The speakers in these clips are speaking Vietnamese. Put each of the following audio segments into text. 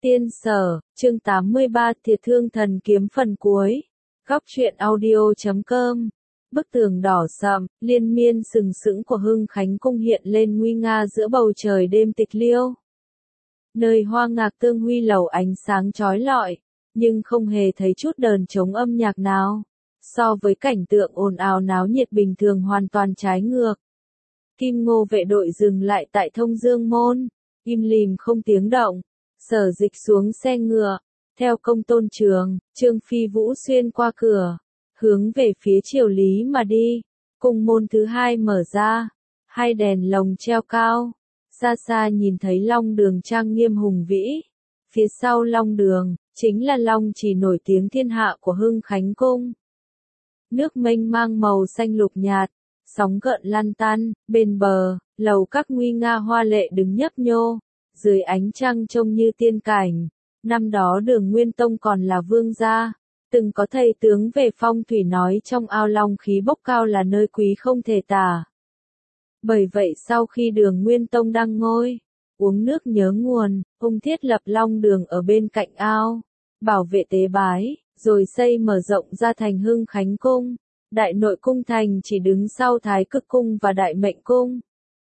Tiên Sở, chương 83 Thiệt Thương Thần Kiếm phần cuối. Góc truyện audio.com. Bức tường đỏ sậm, liên miên sừng sững của Hưng Khánh Cung hiện lên nguy nga giữa bầu trời đêm tịch liêu. Nơi Hoa Ngạc Tương Huy lầu ánh sáng chói lọi, nhưng không hề thấy chút đờn trống âm nhạc nào. So với cảnh tượng ồn ào náo nhiệt bình thường hoàn toàn trái ngược. Kim Ngô vệ đội dừng lại tại Thông Dương Môn, im lìm không tiếng động. Sở Dịch xuống xe ngựa, theo Công Tôn Trường, Trương Phi Vũ xuyên qua cửa, hướng về phía Triều Lý mà đi. Cung môn thứ hai mở ra, hai đèn lồng treo cao, xa xa nhìn thấy Long Đường trang nghiêm hùng vĩ. Phía sau Long Đường, chính là Long Chỉ nổi tiếng thiên hạ của Hưng Khánh Cung. Nước mênh mang màu xanh lục nhạt, sóng gợn lăn tăn, bên bờ, lầu các nguy nga hoa lệ đứng nhấp nhô. Dưới ánh trăng trông như tiên cảnh, năm đó Đường Nguyên Tông còn là vương gia, từng có thầy tướng về phong thủy nói trong ao long khí bốc cao là nơi quý không thể tả. Bởi vậy sau khi Đường Nguyên Tông đăng ngôi, uống nước nhớ nguồn, ông thiết lập Long Đường ở bên cạnh ao, bảo vệ tế bái, rồi xây mở rộng ra thành Hưng Khánh Cung. Đại Nội Cung thành chỉ đứng sau Thái Cực Cung và Đại Mệnh Cung.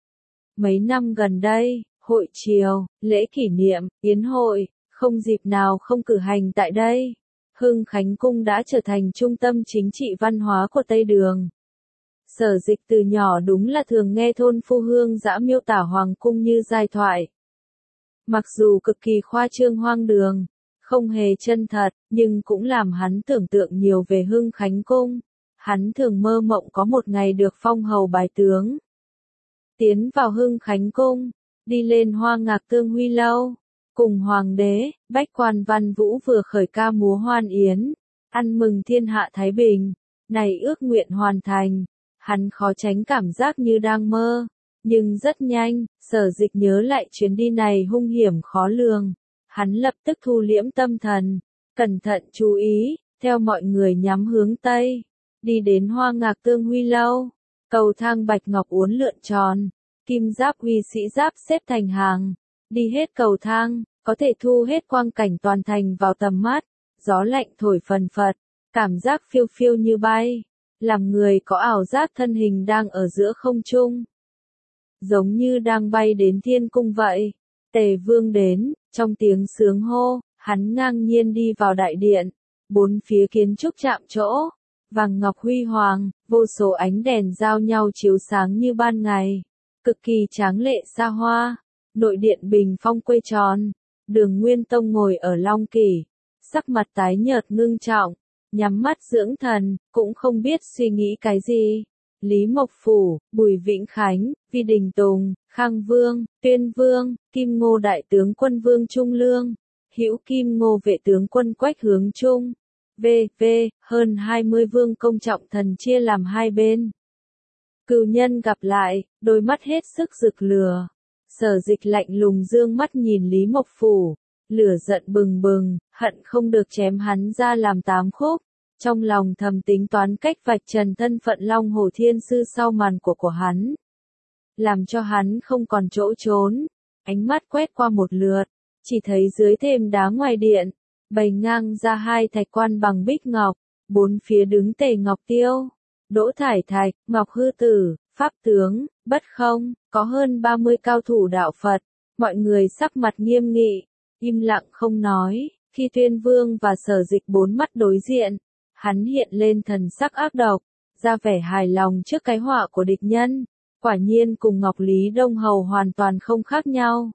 Mấy năm gần đây, hội triều, lễ kỷ niệm, yến hội, không dịp nào không cử hành tại đây. Hưng Khánh Cung đã trở thành trung tâm chính trị văn hóa của Tây Đường. Sở Dịch từ nhỏ đúng là thường nghe thôn phu hương dã miêu tả Hoàng Cung như giai thoại. Mặc dù cực kỳ khoa trương hoang đường, không hề chân thật, nhưng cũng làm hắn tưởng tượng nhiều về Hưng Khánh Cung. Hắn thường mơ mộng có một ngày được phong hầu bái tướng. Tiến vào Hưng Khánh Cung, đi lên Hoa Ngạc Tương Huy lâu, cùng Hoàng đế, Bách Quan Văn Vũ vừa khởi ca múa hoan yến, ăn mừng thiên hạ thái bình. Này ước nguyện hoàn thành, hắn khó tránh cảm giác như đang mơ, nhưng rất nhanh, Sở Dịch nhớ lại chuyến đi này hung hiểm khó lường. Hắn lập tức thu liễm tâm thần, cẩn thận chú ý, theo mọi người nhắm hướng Tây, đi đến Hoa Ngạc Tương Huy lâu, cầu thang bạch ngọc uốn lượn tròn. Kim giáp huy sĩ giáp xếp thành hàng, đi hết cầu thang, có thể thu hết quang cảnh toàn thành vào tầm mắt, gió lạnh thổi phần phật, cảm giác phiêu phiêu như bay, làm người có ảo giác thân hình đang ở giữa không trung. Giống như đang bay đến thiên cung vậy. Tề Vương đến, trong tiếng sướng hô, hắn ngang nhiên đi vào đại điện, bốn phía kiến trúc chạm trổ, vàng ngọc huy hoàng, vô số ánh đèn giao nhau chiếu sáng như ban ngày. Cực kỳ tráng lệ xa hoa, nội điện bình phong quay tròn, Đường Nguyên Tông ngồi ở long kỷ, sắc mặt tái nhợt ngưng trọng, nhắm mắt dưỡng thần, cũng không biết suy nghĩ cái gì. Lý Mộc Phủ, Bùi Vĩnh Khánh, Vi Đình Tùng, Khang Vương, Tuyên Vương, Kim Ngô Đại tướng quân Vương Trung Lương, Hữu Kim Ngô vệ tướng quân Quách Hướng Trung, v.v. hơn 20 vương công trọng thần chia làm hai bên. Cửu nhân gặp lại, đôi mắt hết sức rực lửa. Sở Dịch lạnh lùng dương mắt nhìn Lý Mộc Phủ, lửa giận bừng bừng, hận không được chém hắn ra làm 8 khúc. Trong lòng thầm tính toán cách vạch trần thân phận Long Hổ Thiên Sư sau màn của hắn. Làm cho hắn không còn chỗ trốn. Ánh mắt quét qua một lượt, chỉ thấy dưới thềm đá ngoài điện, bày ngang ra hai thạch quan bằng bích ngọc, bốn phía đứng Tề Ngọc Tiêu, Đỗ Thải Thạch, Ngọc Hư Tử, Pháp Tướng, Bất Không, có hơn 30 cao thủ đạo Phật. Mọi người sắc mặt nghiêm nghị, im lặng không nói. Khi Tuyên Vương và Sở Dịch bốn mắt đối diện, hắn hiện lên thần sắc ác độc, ra vẻ hài lòng trước cái họa của địch nhân. Quả nhiên cùng Ngọc Lý Đông Hầu hoàn toàn không khác nhau.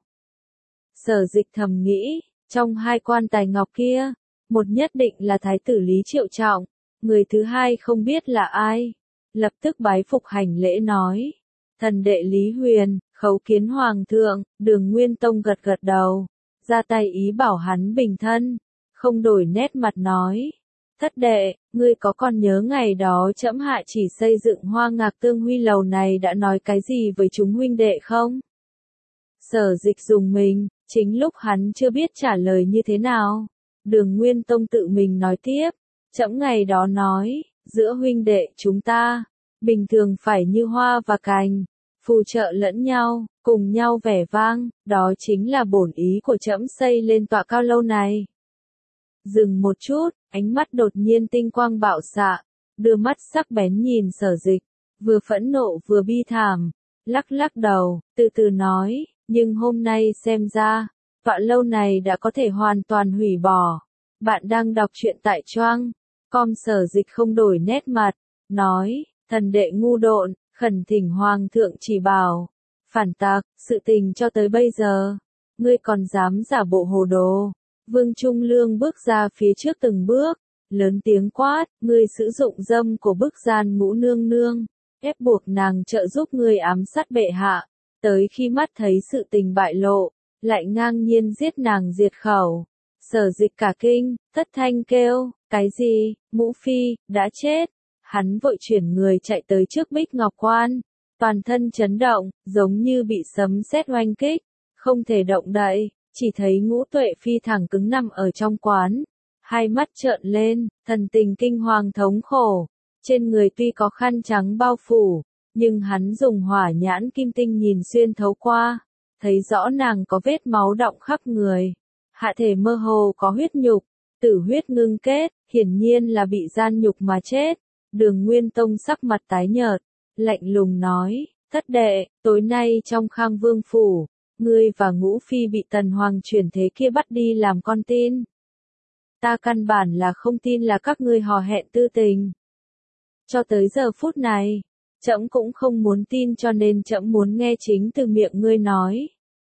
Sở Dịch thầm nghĩ, trong hai quan tài ngọc kia, một nhất định là Thái tử Lý Triệu Trọng, người thứ hai không biết là ai. Lập tức bái phục hành lễ nói, thần đệ Lý Huyền, khấu kiến Hoàng thượng. Đường Nguyên Tông gật gật đầu, ra tay ý bảo hắn bình thân, không đổi nét mặt nói, thất đệ, ngươi có còn nhớ ngày đó trẫm hạ chỉ xây dựng Hoa Ngạc Tương Huy lầu này đã nói cái gì với chúng huynh đệ không? Sở Dịch dùng mình, chính lúc hắn chưa biết trả lời như thế nào. Đường Nguyên Tông tự mình nói tiếp, trẫm ngày đó nói, giữa huynh đệ chúng ta, bình thường phải như hoa và cành, phù trợ lẫn nhau, cùng nhau vẻ vang, đó chính là bổn ý của trẫm xây lên tọa cao lâu này. Dừng một chút, ánh mắt đột nhiên tinh quang bạo xạ, đưa mắt sắc bén nhìn Sở Dịch, vừa phẫn nộ vừa bi thảm, lắc lắc đầu, từ từ nói, nhưng hôm nay xem ra, tọa lâu này đã có thể hoàn toàn hủy bỏ. Bạn đang đọc truyện tại Choang. Com. Sở Dịch không đổi nét mặt, nói, thần đệ ngu độn, khẩn thỉnh hoàng thượng chỉ bảo. Phản tặc, sự tình cho tới bây giờ, ngươi còn dám giả bộ hồ đồ. Vương Trung Lương bước ra phía trước từng bước, lớn tiếng quát, ngươi sử dụng dâm của bức gian ngũ nương nương, ép buộc nàng trợ giúp ngươi ám sát bệ hạ, tới khi mắt thấy sự tình bại lộ, lại ngang nhiên giết nàng diệt khẩu. Sở Dịch cả kinh, thất thanh kêu, cái gì, Ngũ Phi, đã chết. Hắn vội chuyển người chạy tới trước Bích Ngọc Quan, toàn thân chấn động, giống như bị sấm sét oanh kích, không thể động đậy, chỉ thấy Ngũ Tuệ Phi thẳng cứng nằm ở trong quán, hai mắt trợn lên, thần tình kinh hoàng thống khổ, trên người tuy có khăn trắng bao phủ, nhưng hắn dùng hỏa nhãn kim tinh nhìn xuyên thấu qua, thấy rõ nàng có vết máu đọng khắp người, hạ thể mơ hồ có huyết nhục, tử huyết ngưng kết, hiển nhiên là bị gian nhục mà chết. Đường Nguyên Tông sắc mặt tái nhợt, lạnh lùng nói, thất đệ, tối nay trong Khang Vương phủ, ngươi và Ngũ Phi bị Tần Hoàng chuyển thế kia bắt đi làm con tin. Ta căn bản là không tin là các ngươi hò hẹn tư tình. Cho tới giờ phút này, trẫm cũng không muốn tin, cho nên trẫm muốn nghe chính từ miệng ngươi nói.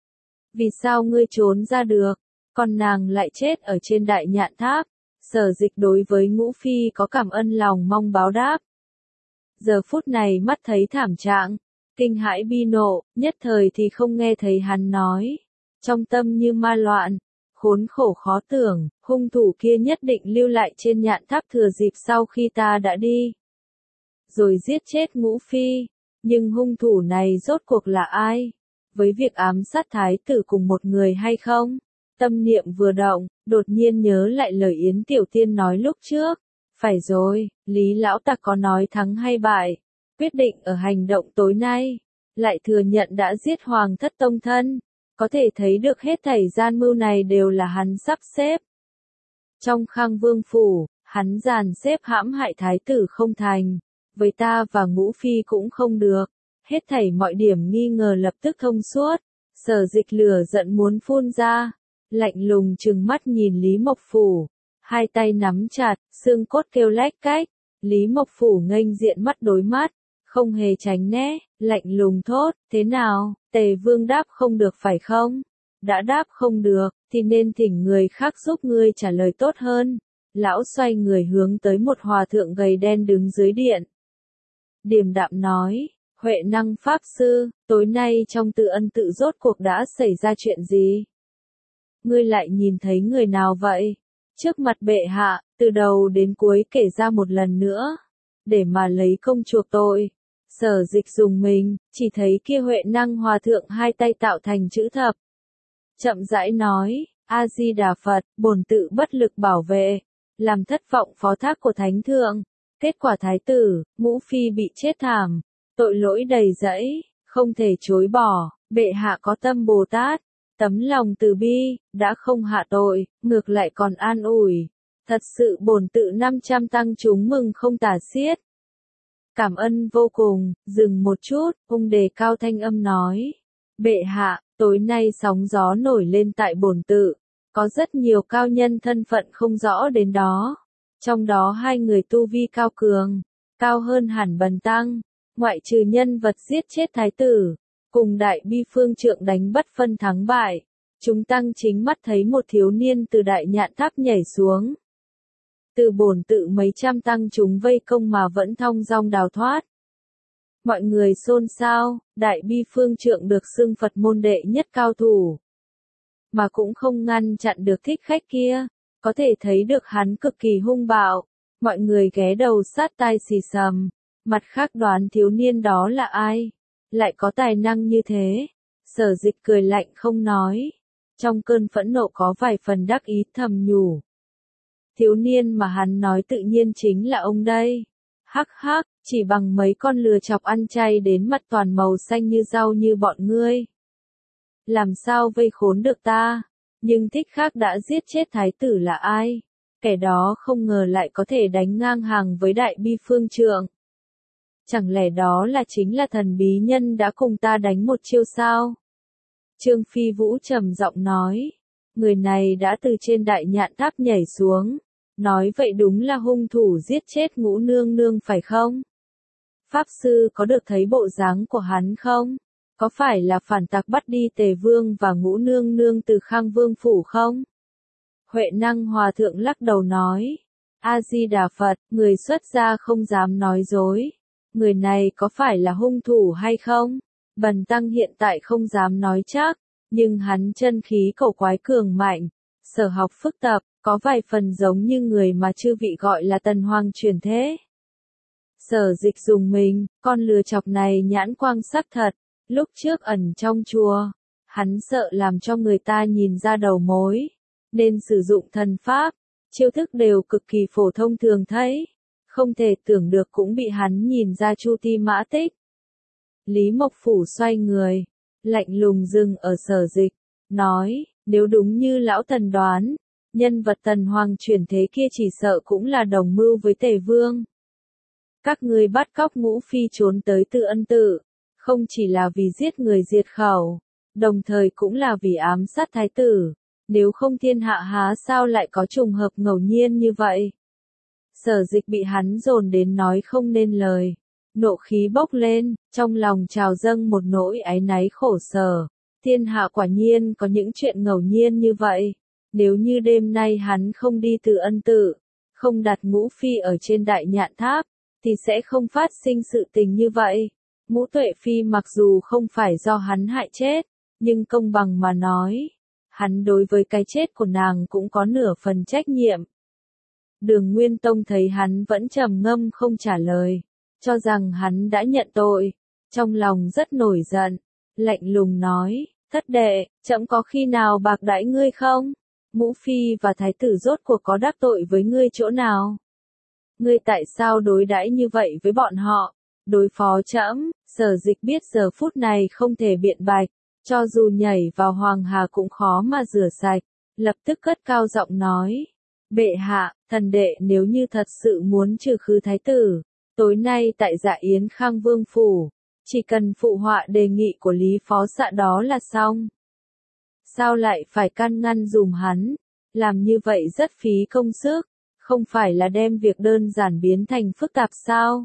Vì sao ngươi trốn ra được, còn nàng lại chết ở trên Đại Nhạn Tháp? Sở Dịch đối với Ngũ Phi có cảm ân lòng mong báo đáp. Giờ phút này mắt thấy thảm trạng, kinh hãi bi nộ, nhất thời thì không nghe thấy hắn nói. Trong tâm như ma loạn, khốn khổ khó tưởng, hung thủ kia nhất định lưu lại trên Nhạn Tháp thừa dịp sau khi ta đã đi. Rồi giết chết Ngũ Phi, nhưng hung thủ này rốt cuộc là ai? Với việc ám sát thái tử cùng một người hay không? Tâm niệm vừa động, đột nhiên nhớ lại lời Yến Tiểu Tiên nói lúc trước. Phải rồi, Lý Lão Tặc có nói thắng hay bại, quyết định ở hành động tối nay, lại thừa nhận đã giết Hoàng thất tông thân, có thể thấy được hết thảy gian mưu này đều là hắn sắp xếp. Trong Khang Vương phủ, hắn dàn xếp hãm hại thái tử không thành, với ta và Ngũ Phi cũng không được, hết thảy mọi điểm nghi ngờ lập tức thông suốt. Sở Dịch lửa giận muốn phun ra, lạnh lùng trừng mắt nhìn Lý Mộc Phủ, hai tay nắm chặt, xương cốt kêu lách cách. Lý Mộc Phủ nghênh diện mắt đối mắt, không hề tránh né, lạnh lùng thốt, thế nào, Tề Vương đáp không được phải không? Đã đáp không được, thì nên thỉnh người khác giúp ngươi trả lời tốt hơn. Lão xoay người hướng tới một hòa thượng gầy đen đứng dưới điện. Điềm đạm nói, Huệ Năng Pháp Sư, tối nay trong Tự Ân tự rốt cuộc đã xảy ra chuyện gì? Ngươi lại nhìn thấy người nào vậy? Trước mặt bệ hạ, từ đầu đến cuối kể ra một lần nữa, để mà lấy công chuộc tội. Sở Dịch dùng mình, chỉ thấy kia Huệ Năng hòa thượng hai tay tạo thành chữ thập. Chậm rãi nói, A-di-đà Phật, bổn tự bất lực bảo vệ, làm thất vọng phó thác của Thánh Thượng. Kết quả thái tử, Ngũ Phi bị chết thảm, tội lỗi đầy dẫy, không thể chối bỏ, bệ hạ có tâm Bồ Tát, tấm lòng từ bi, đã không hạ tội, ngược lại còn an ủi. Thật sự bổn tự 500 tăng chúng mừng không tả xiết. Cảm ơn vô cùng, dừng một chút, ông đề cao thanh âm nói. Bệ hạ, tối nay sóng gió nổi lên tại bổn tự, có rất nhiều cao nhân thân phận không rõ đến đó. Trong đó hai người tu vi cao cường, cao hơn hẳn Bần Tăng, ngoại trừ nhân vật giết chết thái tử, cùng đại bi phương trượng đánh bất phân thắng bại, chúng tăng chính mắt thấy một thiếu niên từ Đại Nhạn Tháp nhảy xuống. Từ bổn tự mấy trăm tăng chúng vây công mà vẫn thong dong đào thoát. Mọi người xôn xao, đại bi phương trượng được xưng Phật môn đệ nhất cao thủ, mà cũng không ngăn chặn được thích khách kia. Có thể thấy được hắn cực kỳ hung bạo, mọi người ghé đầu sát tai xì xầm, mặt khác đoán thiếu niên đó là ai, lại có tài năng như thế. Sở Dịch cười lạnh không nói, trong cơn phẫn nộ có vài phần đắc ý thầm nhủ. Thiếu niên mà hắn nói tự nhiên chính là ông đây. Hắc hắc, chỉ bằng mấy con lừa chọc ăn chay đến mặt toàn màu xanh như rau như bọn ngươi. Làm sao vây khốn được ta? Nhưng thích khác đã giết chết thái tử là ai? Kẻ đó không ngờ lại có thể đánh ngang hàng với đại bi phương trượng. Chẳng lẽ đó là chính là thần bí nhân đã cùng ta đánh một chiêu sao? Trương Phi Vũ trầm giọng nói. Người này đã từ trên đại nhạn tháp nhảy xuống. Nói vậy đúng là hung thủ giết chết Ngũ nương nương phải không? Pháp sư có được thấy bộ dáng của hắn không? Có phải là phản tặc bắt đi Tề Vương và Ngũ nương nương từ Khang Vương phủ không? Huệ Năng Hòa Thượng lắc đầu nói. A-di-đà Phật, người xuất gia không dám nói dối. Người này có phải là hung thủ hay không? Bần tăng hiện tại không dám nói chắc, nhưng hắn chân khí cổ quái cường mạnh, sở học phức tạp, có vài phần giống như người mà chư vị gọi là Tần Hoàng truyền thế. Sở Dịch dùng mình, con lừa chọc này nhãn quang sắc thật, lúc trước ẩn trong chùa, hắn sợ làm cho người ta nhìn ra đầu mối, nên sử dụng thần pháp, chiêu thức đều cực kỳ phổ thông thường thấy, không thể tưởng được cũng bị hắn nhìn ra chu ti mã tích. Lý Mộc Phủ xoay người, lạnh lùng dừng ở Sở Dịch, nói, nếu đúng như lão Tần đoán, nhân vật Tần Hoàng chuyển thế kia chỉ sợ cũng là đồng mưu với Tề Vương. Các ngươi bắt cóc Ngũ Phi trốn tới Tự Ân Tự, không chỉ là vì giết người diệt khẩu, đồng thời cũng là vì ám sát thái tử, nếu không thiên hạ há sao lại có trùng hợp ngẫu nhiên như vậy. Sở Dịch bị hắn dồn đến nói không nên lời, nộ khí bốc lên, trong lòng trào dâng một nỗi áy náy khổ sở, thiên hạ quả nhiên có những chuyện ngẫu nhiên như vậy, nếu như đêm nay hắn không đi Tự Ân Tự, không đặt Ngũ Phi ở trên đại nhạn tháp, thì sẽ không phát sinh sự tình như vậy. Ngũ Tuệ Phi mặc dù không phải do hắn hại chết, nhưng công bằng mà nói, hắn đối với cái chết của nàng cũng có nửa phần trách nhiệm. Đường Nguyên Tông thấy hắn vẫn trầm ngâm không trả lời, cho rằng hắn đã nhận tội, trong lòng rất nổi giận, lạnh lùng nói, thất đệ, trẫm có khi nào bạc đãi ngươi không? Ngũ Phi và Thái tử rốt cuộc có đắc tội với ngươi chỗ nào? Ngươi tại sao đối đãi như vậy với bọn họ? Đối phó trẫm, Sở Dịch biết giờ phút này không thể biện bạch, cho dù nhảy vào Hoàng Hà cũng khó mà rửa sạch, lập tức cất cao giọng nói. Bệ hạ, thần đệ nếu như thật sự muốn trừ khử thái tử, tối nay tại Dạ Yến Khang Vương phủ, chỉ cần phụ họa đề nghị của Lý Phó Xạ đó là xong. Sao lại phải can ngăn dùm hắn? Làm như vậy rất phí công sức, không phải là đem việc đơn giản biến thành phức tạp sao?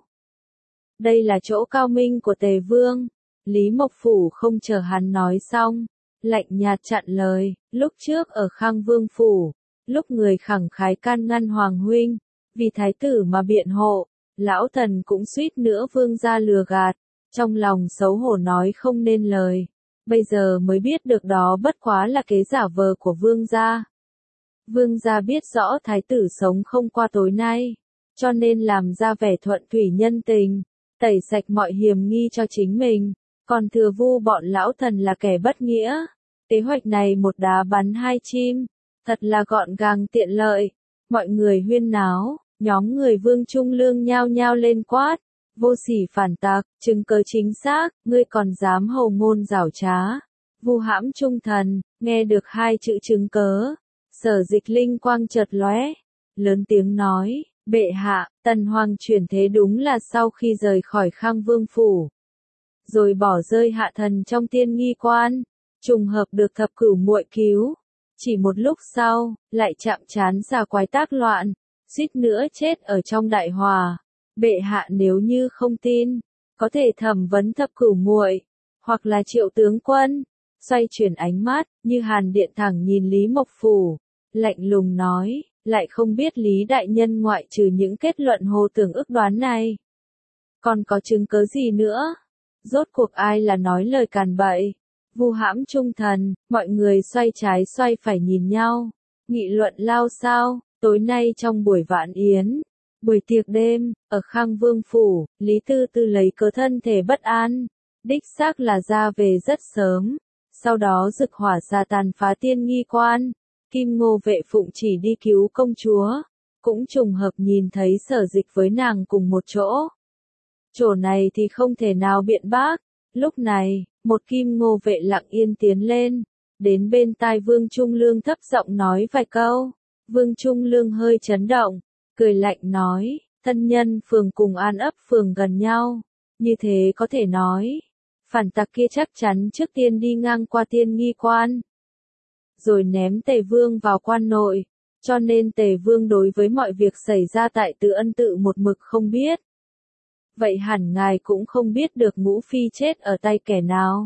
Đây là chỗ cao minh của Tề Vương. Lý Mộc Phủ không chờ hắn nói xong, lạnh nhạt chặn lời, lúc trước ở Khang Vương Phủ, lúc người khẳng khái can ngăn Hoàng huynh, vì thái tử mà biện hộ, lão thần cũng suýt nữa Vương gia lừa gạt, trong lòng xấu hổ nói không nên lời, bây giờ mới biết được đó bất quá là kế giả vờ của Vương gia. Vương gia biết rõ thái tử sống không qua tối nay, cho nên làm ra vẻ thuận thủy nhân tình, tẩy sạch mọi hiềm nghi cho chính mình, còn thừa vu bọn lão thần là kẻ bất nghĩa. Kế hoạch này một đá bắn hai chim, thật là gọn gàng tiện lợi. Mọi người huyên náo, nhóm người Vương Trung Lương nhao nhao lên quát, vô sỉ phản tặc, chứng cớ chính xác, ngươi còn dám hầu ngôn giảo trá, vu hãm trung thần. Nghe được hai chữ chứng cớ, Sở Dịch linh quang chợt lóe, lớn tiếng nói, bệ hạ, Tần Hoàng chuyển thế đúng là sau khi rời khỏi Khang Vương phủ, rồi bỏ rơi hạ thần trong Tiên Nghi Quan, trùng hợp được thập cửu muội cứu, chỉ một lúc sau, lại chạm trán già quái tác loạn, suýt nữa chết ở trong đại hòa. Bệ hạ nếu như không tin, có thể thẩm vấn thập cửu muội, hoặc là Triệu tướng quân. Xoay chuyển ánh mắt, như Hàn Điện thẳng nhìn Lý Mộc Phủ, lạnh lùng nói, lại không biết Lý đại nhân ngoại trừ những kết luận hồ tưởng ức đoán này, còn có chứng cớ gì nữa? Rốt cuộc ai là nói lời càn bậy, vu hãm trung thần? Mọi người xoay trái xoay phải nhìn nhau, nghị luận lao xao. Tối nay trong buổi vạn yến, buổi tiệc đêm, ở Khang Vương phủ, Lý Tư Tư lấy cớ thân thể bất an, đích xác là ra về rất sớm, sau đó rực hỏa ra tàn phá Tiên Nghi Quan. Kim Ngô Vệ Phụng chỉ đi cứu công chúa, cũng trùng hợp nhìn thấy Sở Dịch với nàng cùng một chỗ. Chỗ này thì không thể nào biện bác. Lúc này, một kim ngô vệ lặng yên tiến lên, đến bên tai Vương Trung Lương thấp giọng nói vài câu. Vương Trung Lương hơi chấn động, cười lạnh nói, Tân Nhân phường cùng An Ấp phường gần nhau, như thế có thể nói, phản tặc kia chắc chắn trước tiên đi ngang qua Tiên Nghi Quan, rồi ném Tề Vương vào quan nội, cho nên Tề Vương đối với mọi việc xảy ra tại Từ Ân tự một mực không biết. Vậy hẳn ngài cũng không biết được Ngũ Phi chết ở tay kẻ nào.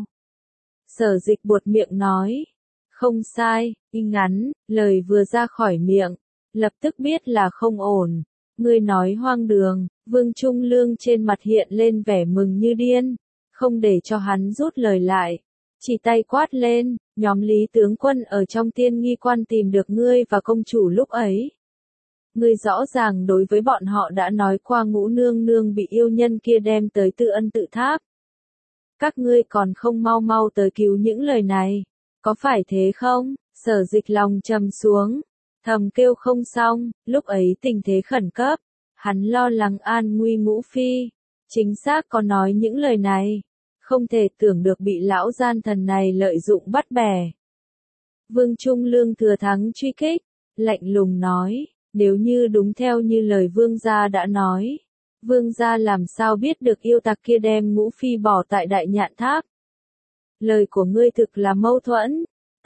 Sở Dịch buột miệng nói, không sai, ngắn, lời vừa ra khỏi miệng, lập tức biết là không ổn. Ngươi nói hoang đường. Vương Trung Lương trên mặt hiện lên vẻ mừng như điên, không để cho hắn rút lời lại, chỉ tay quát lên, nhóm Lý tướng quân ở trong Tiên Nghi Quan tìm được ngươi và công chủ lúc ấy. Ngươi rõ ràng đối với bọn họ đã nói qua Ngũ nương nương bị yêu nhân kia đem tới Từ Ân tự tháp. Các ngươi còn không mau mau tới cứu những lời này, có phải thế không? Sở Dịch lòng trầm xuống, thầm kêu không xong, lúc ấy tình thế khẩn cấp, hắn lo lắng an nguy Ngũ Phi, chính xác có nói những lời này, không thể tưởng được bị lão gian thần này lợi dụng bắt bẻ. Vương Trung Lương thừa thắng truy kích, lạnh lùng nói, nếu như đúng theo như lời Vương gia đã nói, Vương gia làm sao biết được yêu tặc kia đem Ngũ Phi bỏ tại Đại Nhạn Tháp. Lời của ngươi thực là mâu thuẫn.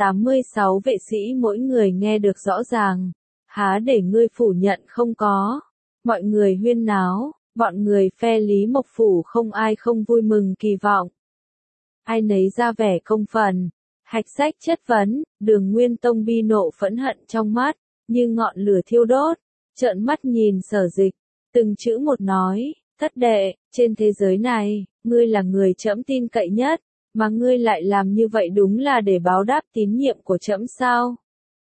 86 vệ sĩ mỗi người nghe được rõ ràng, há để ngươi phủ nhận không có. Mọi người huyên náo, bọn người phe Lý Mộc Phủ không ai không vui mừng kỳ vọng. Ai nấy ra vẻ công phần, hạch sách chất vấn, Đường Nguyên Tông bi nộ phẫn hận trong mắt, như ngọn lửa thiêu đốt, trợn mắt nhìn Sở Dịch, từng chữ một nói, thất đệ, trên thế giới này, ngươi là người trẫm tin cậy nhất, mà ngươi lại làm như vậy đúng là để báo đáp tín nhiệm của trẫm sao?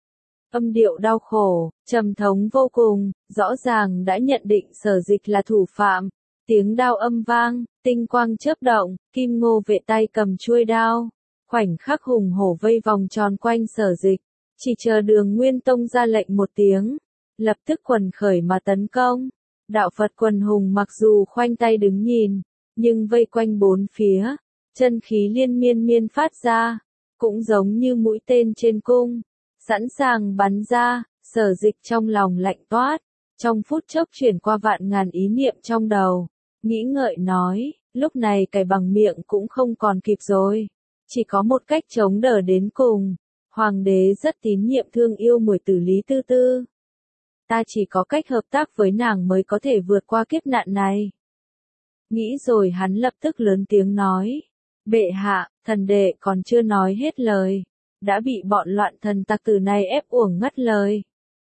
Âm điệu đau khổ, trầm thống vô cùng, rõ ràng đã nhận định Sở Dịch là thủ phạm. Tiếng đao âm vang, tinh quang chớp động, Kim Ngô vệ tay cầm chuôi đao, khoảnh khắc hùng hổ vây vòng tròn quanh Sở Dịch, chỉ chờ Đường Nguyên Tông ra lệnh một tiếng, lập tức quần khởi mà tấn công. Đạo Phật quần hùng mặc dù khoanh tay đứng nhìn, nhưng vây quanh bốn phía, chân khí liên miên miên phát ra, cũng giống như mũi tên trên cung, sẵn sàng bắn ra. Sở Dịch trong lòng lạnh toát, trong phút chốc chuyển qua vạn ngàn ý niệm trong đầu, nghĩ ngợi nói, lúc này cày bằng miệng cũng không còn kịp rồi, chỉ có một cách chống đỡ đến cùng. Hoàng đế rất tín nhiệm thương yêu muội tử Lý Tư Tư, ta chỉ có cách hợp tác với nàng mới có thể vượt qua kiếp nạn này. Nghĩ rồi hắn lập tức lớn tiếng nói, bệ hạ, thần đệ còn chưa nói hết lời, đã bị bọn loạn thần tặc tử này ép uổng ngắt lời.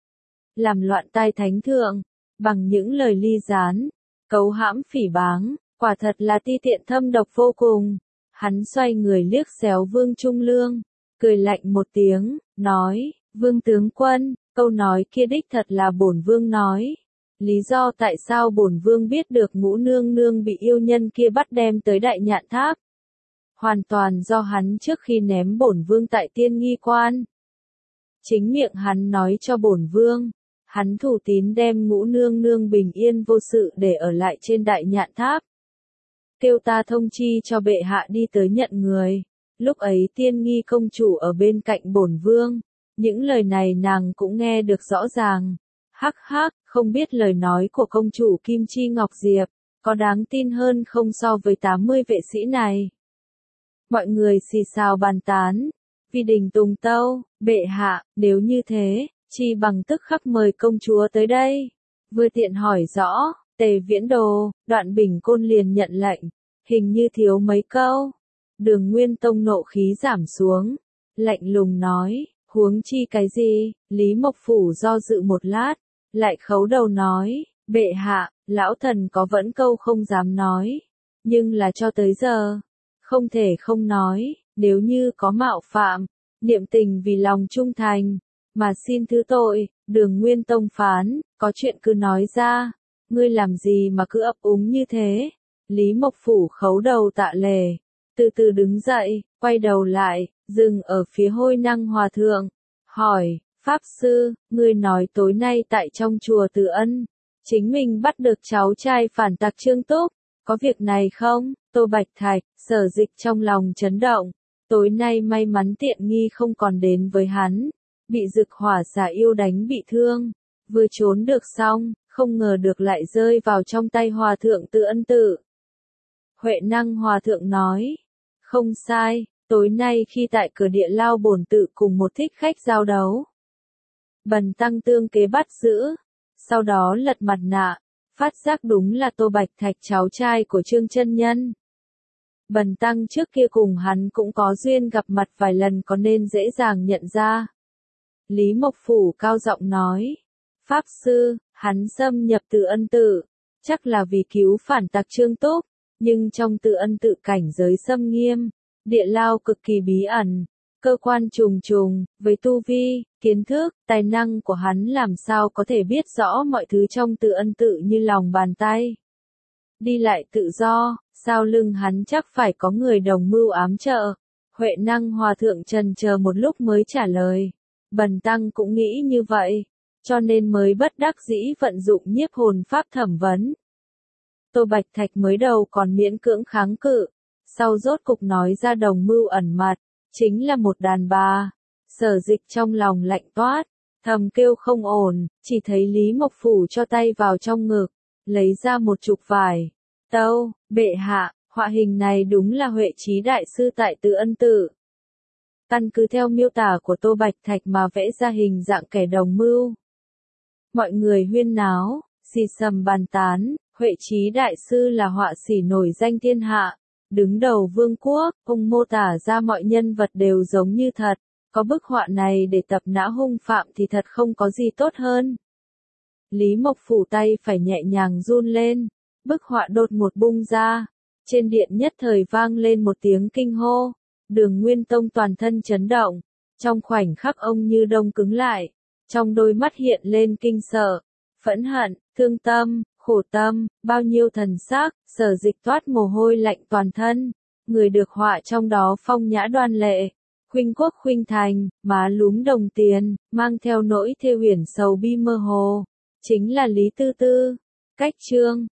Làm loạn tai thánh thượng, bằng những lời ly gián, cấu hãm phỉ báng, quả thật là ti tiện thâm độc vô cùng. Hắn xoay người liếc xéo Vương Trung Lương, cười lạnh một tiếng, nói, Vương tướng quân, câu nói kia đích thật là bổn vương nói. Lý do tại sao bổn vương biết được Ngũ nương nương bị yêu nhân kia bắt đem tới Đại Nhạn Tháp, hoàn toàn do hắn trước khi ném bổn vương tại Tiên Nghi Quan. Chính miệng hắn nói cho bổn vương, hắn thủ tín đem Ngũ nương nương bình yên vô sự để ở lại trên Đại Nhạn Tháp. Kêu ta thông chi cho bệ hạ đi tới nhận người. Lúc ấy Tiên Nghi công chủ ở bên cạnh bổn vương, những lời này nàng cũng nghe được rõ ràng. Hắc hắc, không biết lời nói của công chủ Kim Chi Ngọc Diệp, có đáng tin hơn không so với 80 vệ sĩ này. Mọi người xì xào bàn tán, vì đình tùng tâu, bệ hạ, nếu như thế, chi bằng tức khắc mời công chúa tới đây. Vừa tiện hỏi rõ, Tề Viễn Đồ, Đoạn Bình Côn liền nhận lệnh, hình như thiếu mấy câu. Đường Nguyên Tông nộ khí giảm xuống, lạnh lùng nói, huống chi cái gì? Lý Mộc Phủ do dự một lát, lại khấu đầu nói, bệ hạ, lão thần có vẫn câu không dám nói, nhưng là cho tới giờ, không thể không nói, nếu như có mạo phạm, niệm tình vì lòng trung thành, mà xin thứ tội. Đường Nguyên Tông phán, có chuyện cứ nói ra, ngươi làm gì mà cứ ấp úng như thế? Lý Mộc Phủ khấu đầu tạ lễ, từ từ đứng dậy, quay đầu lại, dừng ở phía Hôi Năng Hòa Thượng, hỏi, Pháp sư, ngươi nói tối nay tại trong chùa Từ Ân, chính mình bắt được cháu trai phản tặc Trương Túc, có việc này không? Tô Bạch Thạch, Sở Dịch trong lòng chấn động, tối nay may mắn tiện nghi không còn đến với hắn, bị Dực Hỏa xà yêu đánh bị thương, vừa trốn được xong, không ngờ được lại rơi vào trong tay Hòa thượng Từ Ân tự. Huệ Năng Hòa thượng nói, không sai, tối nay khi tại cửa địa lao bổn tự cùng một thích khách giao đấu, Bần tăng tương kế bắt giữ, sau đó lật mặt nạ, phát giác đúng là Tô Bạch Thạch cháu trai của Trương chân nhân. Bần tăng trước kia cùng hắn cũng có duyên gặp mặt vài lần có nên dễ dàng nhận ra. Lý Mộc Phủ cao giọng nói, Pháp sư, hắn xâm nhập Từ Ân tự, chắc là vì cứu phản tặc Trương Túc, nhưng trong Từ Ân tự cảnh giới xâm nghiêm, địa lao cực kỳ bí ẩn, cơ quan trùng trùng, với tu vi, kiến thức, tài năng của hắn làm sao có thể biết rõ mọi thứ trong Từ Ân tự như lòng bàn tay. Đi lại tự do, sau lưng hắn chắc phải có người đồng mưu ám trợ. Huệ Năng Hòa thượng trần chờ một lúc mới trả lời. Bần tăng cũng nghĩ như vậy, cho nên mới bất đắc dĩ vận dụng nhiếp hồn pháp thẩm vấn. Tô Bạch Thạch mới đầu còn miễn cưỡng kháng cự, sau rốt cục nói ra đồng mưu ẩn mặt, chính là một đàn bà. Sở Dịch trong lòng lạnh toát, thầm kêu không ổn, chỉ thấy Lý Mộc Phủ cho tay vào trong ngực, lấy ra một trục vải. Tâu, bệ hạ, họa hình này đúng là Huệ Chí đại sư tại Từ Ân tự. Căn cứ theo miêu tả của Tô Bạch Thạch mà vẽ ra hình dạng kẻ đồng mưu. Mọi người huyên náo, xì xầm bàn tán, Huệ Chí đại sư là họa sĩ nổi danh thiên hạ, đứng đầu vương quốc, ông mô tả ra mọi nhân vật đều giống như thật, có bức họa này để tập nã hung phạm thì thật không có gì tốt hơn. Lý Mộc Phủ tay phải nhẹ nhàng run lên, bức họa đột một bung ra, trên điện nhất thời vang lên một tiếng kinh hô, Đường Nguyên Tông toàn thân chấn động, trong khoảnh khắc ông như đông cứng lại, trong đôi mắt hiện lên kinh sợ, phẫn hận, thương tâm, khổ tâm, bao nhiêu thần sắc, Sở Dịch toát mồ hôi lạnh toàn thân, người được họa trong đó phong nhã đoan lệ, khuynh quốc khuynh thành, má lúm đồng tiền, mang theo nỗi thê huyền sầu bi mơ hồ, chính là Lý Tư Tư. Cách chương